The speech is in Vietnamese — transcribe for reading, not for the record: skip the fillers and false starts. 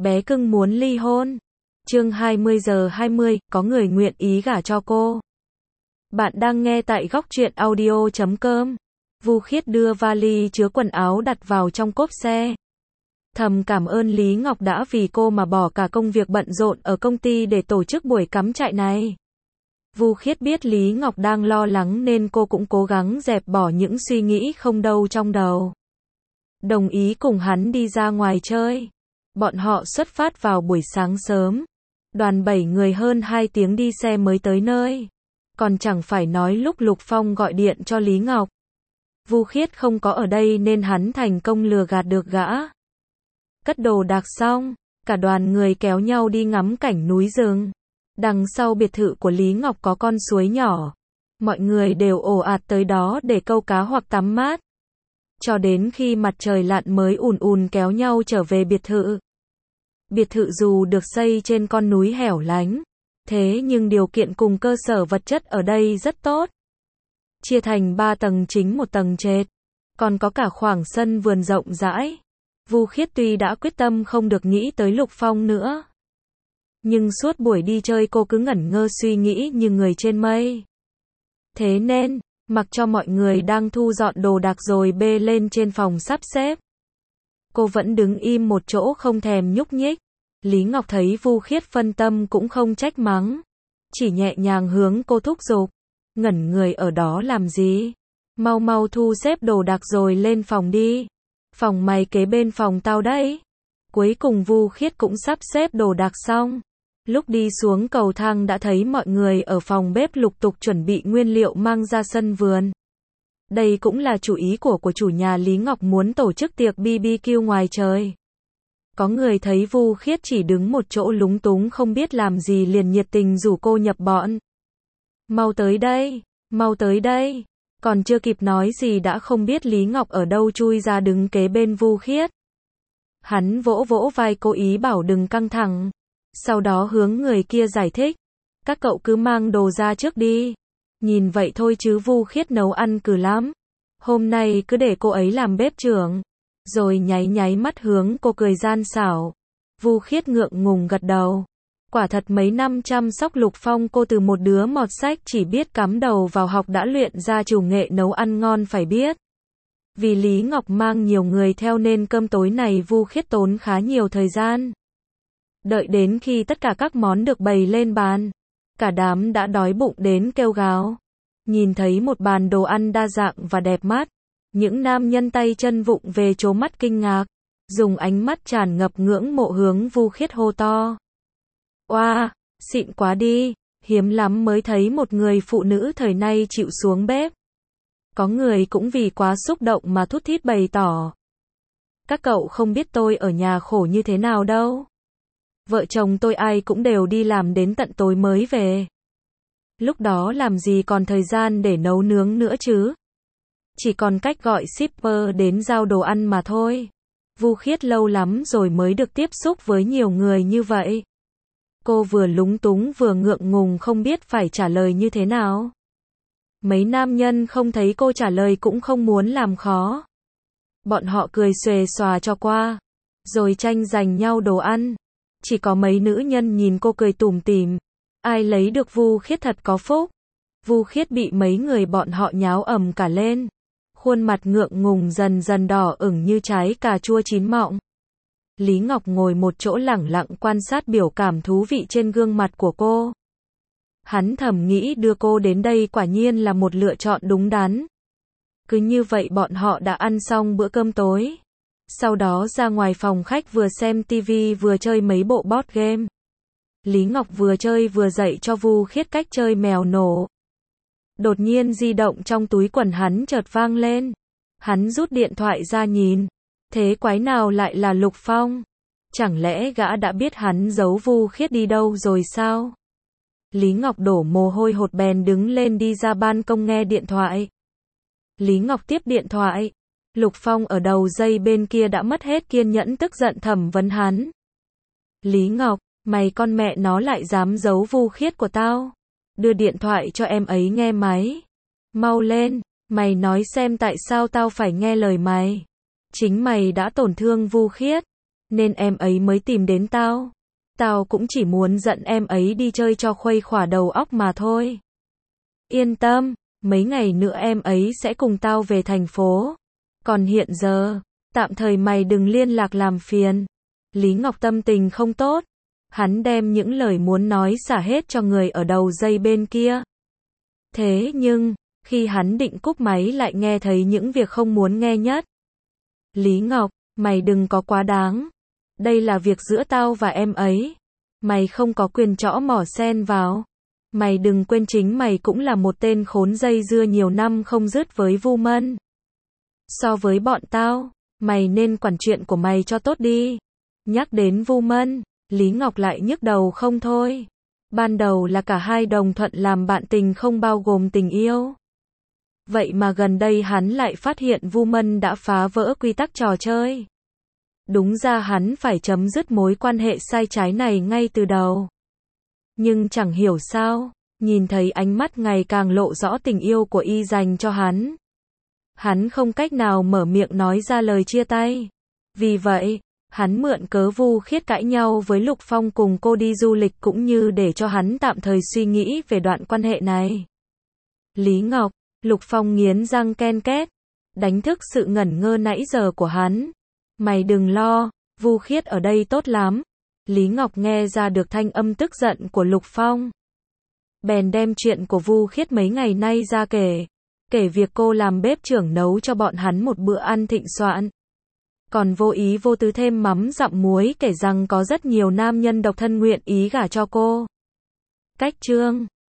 Bé cưng muốn ly hôn. Chương 20:20, có người nguyện ý gả cho cô. Bạn đang nghe tại góc truyện audio.com. Vu Khiết đưa vali chứa quần áo đặt vào trong cốp xe. Thầm cảm ơn Lý Ngọc đã vì cô mà bỏ cả công việc bận rộn ở công ty để tổ chức buổi cắm trại này. Vu Khiết biết Lý Ngọc đang lo lắng nên cô cũng cố gắng dẹp bỏ những suy nghĩ không đâu trong đầu. Đồng ý cùng hắn đi ra ngoài chơi. Bọn họ xuất phát vào buổi sáng sớm. Đoàn 7 người hơn 2 tiếng đi xe mới tới nơi. Còn chẳng phải nói lúc Lục Phong gọi điện cho Lý Ngọc. Vu Khiết không có ở đây nên hắn thành công lừa gạt được gã. Cất đồ đạc xong, cả đoàn người kéo nhau đi ngắm cảnh núi rừng. Đằng sau biệt thự của Lý Ngọc có con suối nhỏ. Mọi người đều ồ ạt tới đó để câu cá hoặc tắm mát. Cho đến khi mặt trời lặn mới ùn ùn kéo nhau trở về biệt thự. Biệt thự dù được xây trên con núi hẻo lánh, thế nhưng điều kiện cùng cơ sở vật chất ở đây rất tốt. Chia thành 3 tầng chính một tầng trệt, còn có cả khoảng sân vườn rộng rãi. Vu Khiết tuy đã quyết tâm không được nghĩ tới Lục Phong nữa, nhưng suốt buổi đi chơi cô cứ ngẩn ngơ suy nghĩ như người trên mây. Thế nên, mặc cho mọi người đang thu dọn đồ đạc rồi bê lên trên phòng sắp xếp, cô vẫn đứng im một chỗ không thèm nhúc nhích. Lý Ngọc thấy Vu Khiết phân tâm cũng không trách mắng, chỉ nhẹ nhàng hướng cô thúc giục. Ngẩn người ở đó làm gì? Mau mau thu xếp đồ đạc rồi lên phòng đi. Phòng mày kế bên phòng tao đấy. Cuối cùng Vu Khiết cũng sắp xếp đồ đạc xong. Lúc đi xuống cầu thang đã thấy mọi người ở phòng bếp lục tục chuẩn bị nguyên liệu mang ra sân vườn. Đây cũng là chủ ý của chủ nhà Lý Ngọc muốn tổ chức tiệc BBQ ngoài trời. Có người thấy Vu Khiết chỉ đứng một chỗ lúng túng không biết làm gì liền nhiệt tình rủ cô nhập bọn. Mau tới đây, mau tới đây. Còn chưa kịp nói gì đã không biết Lý Ngọc ở đâu chui ra đứng kế bên Vu Khiết. Hắn vỗ vỗ vai cô ý bảo đừng căng thẳng. Sau đó hướng người kia giải thích. Các cậu cứ mang đồ ra trước đi. Nhìn vậy thôi chứ Vu Khiết nấu ăn cừ lắm. Hôm nay cứ để cô ấy làm bếp trưởng. Rồi nháy nháy mắt hướng cô cười gian xảo. Vu Khiết ngượng ngùng gật đầu. Quả thật mấy năm chăm sóc Lục Phong cô từ một đứa mọt sách chỉ biết cắm đầu vào học đã luyện ra chủ nghệ nấu ăn ngon phải biết. Vì Lý Ngọc mang nhiều người theo nên cơm tối này Vu Khiết tốn khá nhiều thời gian. Đợi đến khi tất cả các món được bày lên bàn, cả đám đã đói bụng đến kêu gào. Nhìn thấy một bàn đồ ăn đa dạng và đẹp mắt, những nam nhân tay chân vụng về trố mắt kinh ngạc, dùng ánh mắt tràn ngập ngưỡng mộ hướng Vu Khiết hô to. Oa, xịn quá đi, hiếm lắm mới thấy một người phụ nữ thời nay chịu xuống bếp. Có người cũng vì quá xúc động mà thút thít bày tỏ. Các cậu không biết tôi ở nhà khổ như thế nào đâu. Vợ chồng tôi ai cũng đều đi làm đến tận tối mới về. Lúc đó làm gì còn thời gian để nấu nướng nữa chứ. Chỉ còn cách gọi shipper đến giao đồ ăn mà thôi. Vu Khiết lâu lắm rồi mới được tiếp xúc với nhiều người như vậy. Cô vừa lúng túng vừa ngượng ngùng không biết phải trả lời như thế nào. Mấy nam nhân không thấy cô trả lời cũng không muốn làm khó. Bọn họ cười xuề xòa cho qua, rồi tranh giành nhau đồ ăn. Chỉ có mấy nữ nhân nhìn cô cười tủm tỉm. Ai lấy được Vu Khiết thật có phúc. Vu Khiết bị mấy người bọn họ nháo ầm cả lên. Khuôn mặt ngượng ngùng dần dần đỏ ửng như trái cà chua chín mọng. Lý Ngọc ngồi một chỗ lẳng lặng quan sát biểu cảm thú vị trên gương mặt của cô. Hắn thầm nghĩ đưa cô đến đây quả nhiên là một lựa chọn đúng đắn. Cứ như vậy bọn họ đã ăn xong bữa cơm tối. Sau đó ra ngoài phòng khách vừa xem tivi vừa chơi mấy bộ board game. Lý Ngọc vừa chơi vừa dạy cho Vu Khiết cách chơi mèo nổ. Đột nhiên di động trong túi quần hắn chợt vang lên. Hắn rút điện thoại ra nhìn. Thế quái nào lại là Lục Phong? Chẳng lẽ gã đã biết hắn giấu Vu Khiết đi đâu rồi sao? Lý Ngọc đổ mồ hôi hột bèn đứng lên đi ra ban công nghe điện thoại. Lý Ngọc tiếp điện thoại. Lục Phong ở đầu dây bên kia đã mất hết kiên nhẫn tức giận thẩm vấn hắn. Lý Ngọc, mày con mẹ nó lại dám giấu Vu Khiết của tao. Đưa điện thoại cho em ấy nghe máy. Mau lên, mày nói xem tại sao tao phải nghe lời mày. Chính mày đã tổn thương Vu Khiết. nên em ấy mới tìm đến tao. Tao cũng chỉ muốn dẫn em ấy đi chơi cho khuây khỏa đầu óc mà thôi. Yên tâm, mấy ngày nữa em ấy sẽ cùng tao về thành phố. Còn hiện giờ, tạm thời mày đừng liên lạc làm phiền. Lý Ngọc tâm tình không tốt. Hắn đem những lời muốn nói xả hết cho người ở đầu dây bên kia. Thế nhưng, khi hắn định cúp máy lại nghe thấy những việc không muốn nghe nhất. Lý Ngọc, mày đừng có quá đáng. Đây là việc giữa tao và em ấy. Mày không có quyền trõ mỏ xen vào. Mày đừng quên chính mày cũng là một tên khốn dây dưa nhiều năm không dứt với Vu Mân. So với bọn tao, mày nên quản chuyện của mày cho tốt đi. Nhắc đến Vu Mân, Lý Ngọc lại nhức đầu không thôi. Ban đầu là cả hai đồng thuận làm bạn tình không bao gồm tình yêu. Vậy mà gần đây hắn lại phát hiện Vu Mân đã phá vỡ quy tắc trò chơi. Đúng ra hắn phải chấm dứt mối quan hệ sai trái này ngay từ đầu. Nhưng chẳng hiểu sao, nhìn thấy ánh mắt ngày càng lộ rõ tình yêu của y dành cho hắn. Hắn không cách nào mở miệng nói ra lời chia tay. Vì vậy, hắn mượn cớ Vu Khiết cãi nhau với Lục Phong cùng cô đi du lịch cũng như để cho hắn tạm thời suy nghĩ về đoạn quan hệ này. Lý Ngọc, Lục Phong nghiến răng ken két, đánh thức sự ngẩn ngơ nãy giờ của hắn. Mày đừng lo, Vu Khiết ở đây tốt lắm. Lý Ngọc nghe ra được thanh âm tức giận của Lục Phong. Bèn đem chuyện của Vu Khiết mấy ngày nay ra kể. Kể việc cô làm bếp trưởng nấu cho bọn hắn một bữa ăn thịnh soạn. Còn vô ý vô tư thêm mắm dặm muối kể rằng có rất nhiều nam nhân độc thân nguyện ý gả cho cô. Cách chương